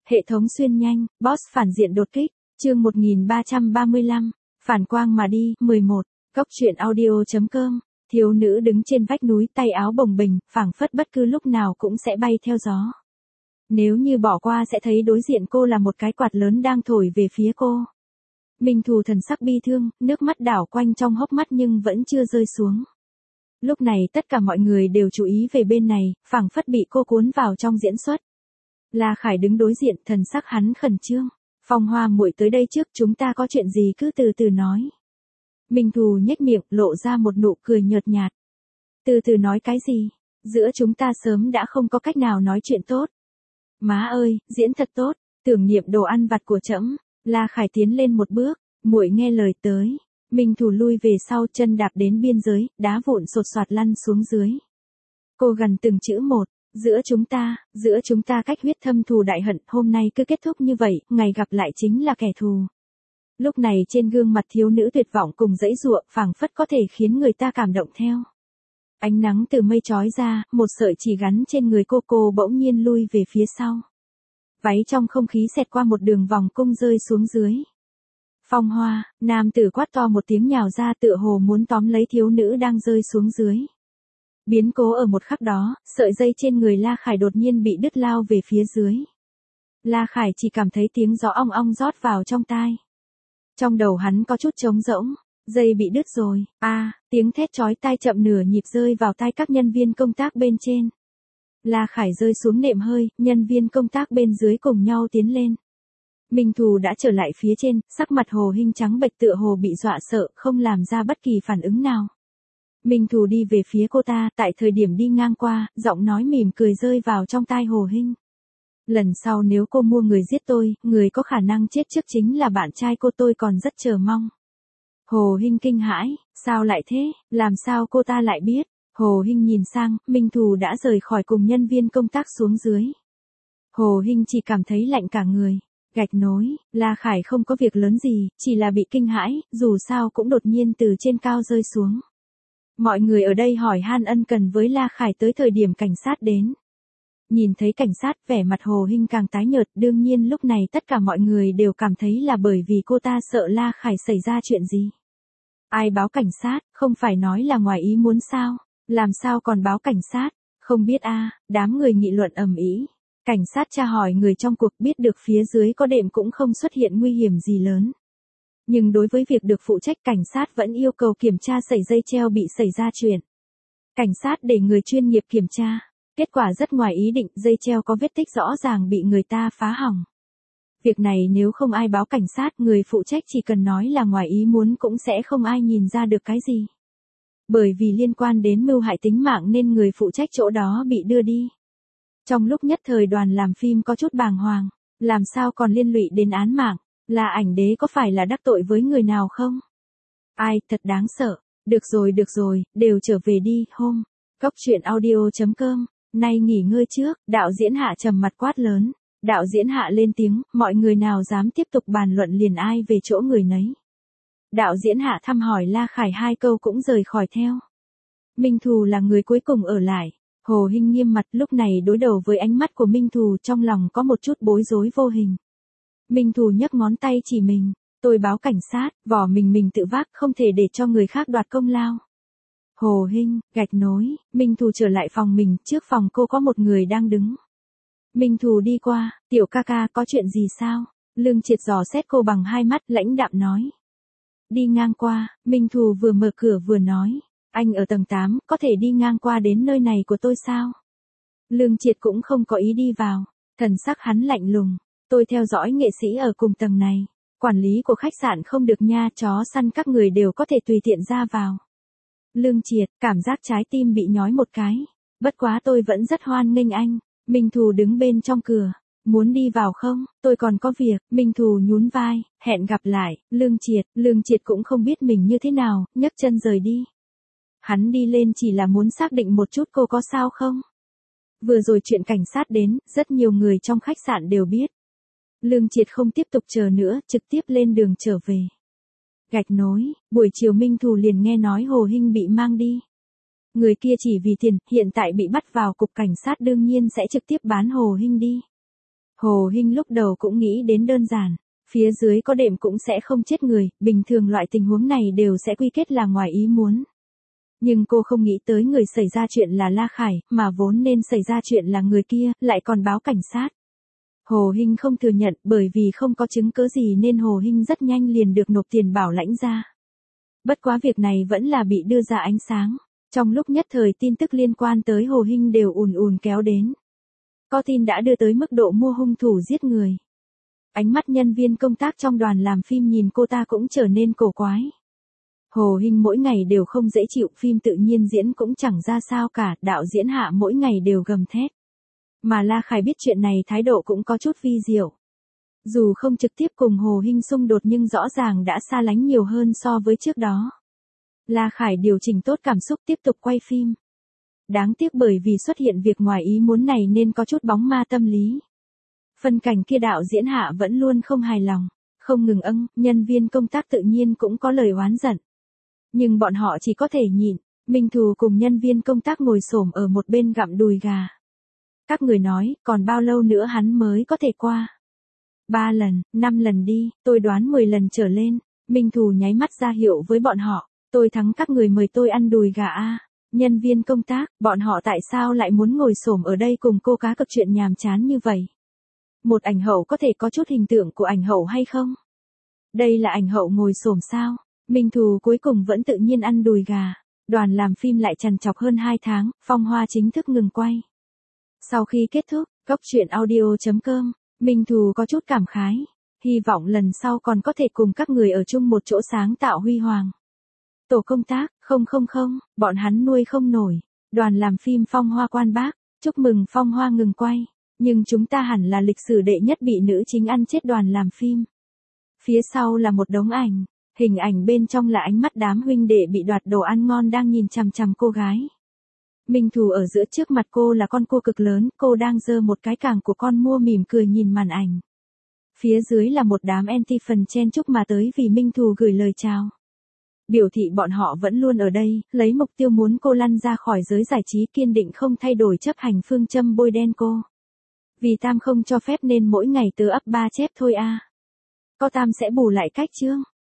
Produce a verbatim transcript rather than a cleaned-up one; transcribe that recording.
Hệ thống xuyên nhanh, boss phản diện đột kích, chương một nghìn ba trăm ba mươi lăm, phản quang mà đi, mười một, cốc truyện audio.com, thiếu nữ đứng trên vách núi tay áo bồng bềnh, phảng phất bất cứ lúc nào cũng sẽ bay theo gió. Nếu như bỏ qua sẽ thấy đối diện cô là một cái quạt lớn đang thổi về phía cô. Minh Thù thần sắc bi thương, nước mắt đảo quanh trong hốc mắt nhưng vẫn chưa rơi xuống. Lúc này tất cả mọi người đều chú ý về bên này, phảng phất bị cô cuốn vào trong diễn xuất. La Khải đứng đối diện, thần sắc hắn khẩn trương. Phong Hoa muội tới đây trước, chúng ta có chuyện gì cứ từ từ nói. Minh Thù nhếch miệng, lộ ra một nụ cười nhợt nhạt. Từ từ nói cái gì? Giữa chúng ta sớm đã không có cách nào nói chuyện tốt. Má ơi, diễn thật tốt, tưởng niệm đồ ăn vặt của trẫm. La Khải tiến lên một bước, muội nghe lời tới. Minh Thù lui về sau, chân đạp đến biên giới, đá vụn sột soạt lăn xuống dưới. Cô gần từng chữ một. Giữa chúng ta, giữa chúng ta cách huyết thâm thù đại hận, hôm nay cứ kết thúc như vậy, ngày gặp lại chính là kẻ thù. Lúc này trên gương mặt thiếu nữ tuyệt vọng cùng dãy giụa, phảng phất có thể khiến người ta cảm động theo. Ánh nắng từ mây chói ra, một sợi chỉ gắn trên người cô cô bỗng nhiên lui về phía sau. Váy trong không khí xẹt qua một đường vòng cung rơi xuống dưới. Phong Hoa, nam tử quát to một tiếng nhào ra tựa hồ muốn tóm lấy thiếu nữ đang rơi xuống dưới. Biến cố ở một khắc đó, sợi dây trên người La Khải đột nhiên bị đứt lao về phía dưới. La Khải chỉ cảm thấy tiếng gió ong ong rót vào trong tai. Trong đầu hắn có chút trống rỗng, dây bị đứt rồi, a, à, tiếng thét chói tai chậm nửa nhịp rơi vào tai các nhân viên công tác bên trên. La Khải rơi xuống nệm hơi, nhân viên công tác bên dưới cùng nhau tiến lên. Minh Thù đã trở lại phía trên, sắc mặt Hồ Hinh trắng bệch tựa hồ bị dọa sợ, không làm ra bất kỳ phản ứng nào. Minh Thù đi về phía cô ta, tại thời điểm đi ngang qua, giọng nói mỉm cười rơi vào trong tai Hồ Hinh. Lần sau nếu cô mua người giết tôi, người có khả năng chết trước chính là bạn trai cô, tôi còn rất chờ mong. Hồ Hinh kinh hãi, sao lại thế, làm sao cô ta lại biết? Hồ Hinh nhìn sang, Minh Thù đã rời khỏi cùng nhân viên công tác xuống dưới. Hồ Hinh chỉ cảm thấy lạnh cả người. Gạch nối, La Khải không có việc lớn gì, chỉ là bị kinh hãi, dù sao cũng đột nhiên từ trên cao rơi xuống. Mọi người ở đây hỏi han ân cần với La Khải tới thời điểm cảnh sát đến. Nhìn thấy cảnh sát, vẻ mặt Hồ Hinh càng tái nhợt, đương nhiên lúc này tất cả mọi người đều cảm thấy là bởi vì cô ta sợ La Khải xảy ra chuyện gì. Ai báo cảnh sát, không phải nói là ngoài ý muốn sao, làm sao còn báo cảnh sát, không biết a, à, đám người nghị luận ầm ĩ. Cảnh sát tra hỏi người trong cuộc, biết được phía dưới có đệm cũng không xuất hiện nguy hiểm gì lớn. Nhưng đối với việc được phụ trách, cảnh sát vẫn yêu cầu kiểm tra sợi dây treo bị xảy ra chuyện. Cảnh sát để người chuyên nghiệp kiểm tra. Kết quả rất ngoài ý định, dây treo có vết tích rõ ràng bị người ta phá hỏng. Việc này nếu không ai báo cảnh sát, người phụ trách chỉ cần nói là ngoài ý muốn cũng sẽ không ai nhìn ra được cái gì. Bởi vì liên quan đến mưu hại tính mạng nên người phụ trách chỗ đó bị đưa đi. Trong lúc nhất thời đoàn làm phim có chút bàng hoàng, làm sao còn liên lụy đến án mạng, là ảnh đế có phải là đắc tội với người nào không? Ai, thật đáng sợ, được rồi được rồi, đều trở về đi, hôm, cốc truyện audio.com, nay nghỉ ngơi trước, đạo diễn Hạ trầm mặt quát lớn, đạo diễn Hạ lên tiếng, mọi người nào dám tiếp tục bàn luận liền ai về chỗ người nấy. Đạo diễn Hạ thăm hỏi La Khải hai câu cũng rời khỏi theo. Minh Thù là người cuối cùng ở lại. Hồ Hinh nghiêm mặt, lúc này đối đầu với ánh mắt của Minh Thù, trong lòng có một chút bối rối vô hình. Minh Thù nhấc ngón tay chỉ mình, tôi báo cảnh sát, vỏ mình mình tự vác, không thể để cho người khác đoạt công lao. Hồ Hinh, gạch nối, Minh Thù trở lại phòng mình, trước phòng cô có một người đang đứng. Minh Thù đi qua, tiểu ca ca có chuyện gì sao? Lương Triệt dò xét cô bằng hai mắt, lãnh đạm nói. Đi ngang qua, Minh Thù vừa mở cửa vừa nói. Anh ở tầng tám, có thể đi ngang qua đến nơi này của tôi sao? Lương Triệt cũng không có ý đi vào, thần sắc hắn lạnh lùng. Tôi theo dõi nghệ sĩ ở cùng tầng này. Quản lý của khách sạn không được nha, chó săn các người đều có thể tùy tiện ra vào. Lương Triệt, cảm giác trái tim bị nhói một cái. Bất quá tôi vẫn rất hoan nghênh anh. Minh Thù đứng bên trong cửa. Muốn đi vào không? Tôi còn có việc. Minh Thù nhún vai, hẹn gặp lại. Lương Triệt, Lương Triệt cũng không biết mình như thế nào, nhấc chân rời đi. Hắn đi lên chỉ là muốn xác định một chút cô có sao không. Vừa rồi chuyện cảnh sát đến, rất nhiều người trong khách sạn đều biết. Lương Triệt không tiếp tục chờ nữa, trực tiếp lên đường trở về. Gạch nối, buổi chiều Minh Thù liền nghe nói Hồ Hinh bị mang đi. Người kia chỉ vì tiền, hiện tại bị bắt vào cục cảnh sát đương nhiên sẽ trực tiếp bán Hồ Hinh đi. Hồ Hinh lúc đầu cũng nghĩ đến đơn giản, phía dưới có đệm cũng sẽ không chết người, bình thường loại tình huống này đều sẽ quy kết là ngoài ý muốn. Nhưng cô không nghĩ tới người xảy ra chuyện là La Khải, mà vốn nên xảy ra chuyện là người kia, lại còn báo cảnh sát. Hồ Hinh không thừa nhận, bởi vì không có chứng cứ gì nên Hồ Hinh rất nhanh liền được nộp tiền bảo lãnh ra. Bất quá việc này vẫn là bị đưa ra ánh sáng. Trong lúc nhất thời tin tức liên quan tới Hồ Hinh đều ùn ùn kéo đến. Có tin đã đưa tới mức độ mua hung thủ giết người. Ánh mắt nhân viên công tác trong đoàn làm phim nhìn cô ta cũng trở nên cổ quái. Hồ Hinh mỗi ngày đều không dễ chịu, phim tự nhiên diễn cũng chẳng ra sao cả, đạo diễn Hạ mỗi ngày đều gầm thét. Mà La Khải biết chuyện này thái độ cũng có chút vi diệu. Dù không trực tiếp cùng Hồ Hinh xung đột nhưng rõ ràng đã xa lánh nhiều hơn so với trước đó. La Khải điều chỉnh tốt cảm xúc tiếp tục quay phim. Đáng tiếc bởi vì xuất hiện việc ngoài ý muốn này nên có chút bóng ma tâm lý. Phân cảnh kia đạo diễn Hạ vẫn luôn không hài lòng, không ngừng âng, nhân viên công tác tự nhiên cũng có lời oán giận. Nhưng bọn họ chỉ có thể nhịn, Minh Thù cùng nhân viên công tác ngồi xổm ở một bên gặm đùi gà. Các người nói, còn bao lâu nữa hắn mới có thể qua? Ba lần, năm lần đi, tôi đoán mười lần trở lên. Minh Thù nháy mắt ra hiệu với bọn họ, tôi thắng các người mời tôi ăn đùi gà a. Nhân viên công tác, bọn họ tại sao lại muốn ngồi xổm ở đây cùng cô cá cược chuyện nhàm chán như vậy? Một ảnh hậu có thể có chút hình tượng của ảnh hậu hay không? Đây là ảnh hậu ngồi xổm sao? Minh Thù cuối cùng vẫn tự nhiên ăn đùi gà. Đoàn làm phim lại trằn trọc hơn hai tháng, Phong Hoa chính thức ngừng quay. Sau khi kết thúc, góc truyện audio chấm com, Minh Thù có chút cảm khái. Hy vọng lần sau còn có thể cùng các người ở chung một chỗ sáng tạo huy hoàng. Tổ công tác, không không không, bọn hắn nuôi không nổi. Đoàn làm phim Phong Hoa Quan Bác, chúc mừng Phong Hoa ngừng quay. Nhưng chúng ta hẳn là lịch sử đệ nhất bị nữ chính ăn chết đoàn làm phim. Phía sau là một đống ảnh. Hình ảnh bên trong là ánh mắt đám huynh đệ bị đoạt đồ ăn ngon đang nhìn chằm chằm cô gái. Minh Thù ở giữa, trước mặt cô là con cua cực lớn, cô đang giơ một cái càng của con mua mỉm cười nhìn màn ảnh. Phía dưới là một đám anti phần chen chúc mà tới vì Minh Thù gửi lời chào. Biểu thị bọn họ vẫn luôn ở đây, lấy mục tiêu muốn cô lăn ra khỏi giới giải trí, kiên định không thay đổi chấp hành phương châm bôi đen cô. Vì Tam không cho phép nên mỗi ngày tớ ấp ba chép thôi a. Có Tam sẽ bù lại cách chương.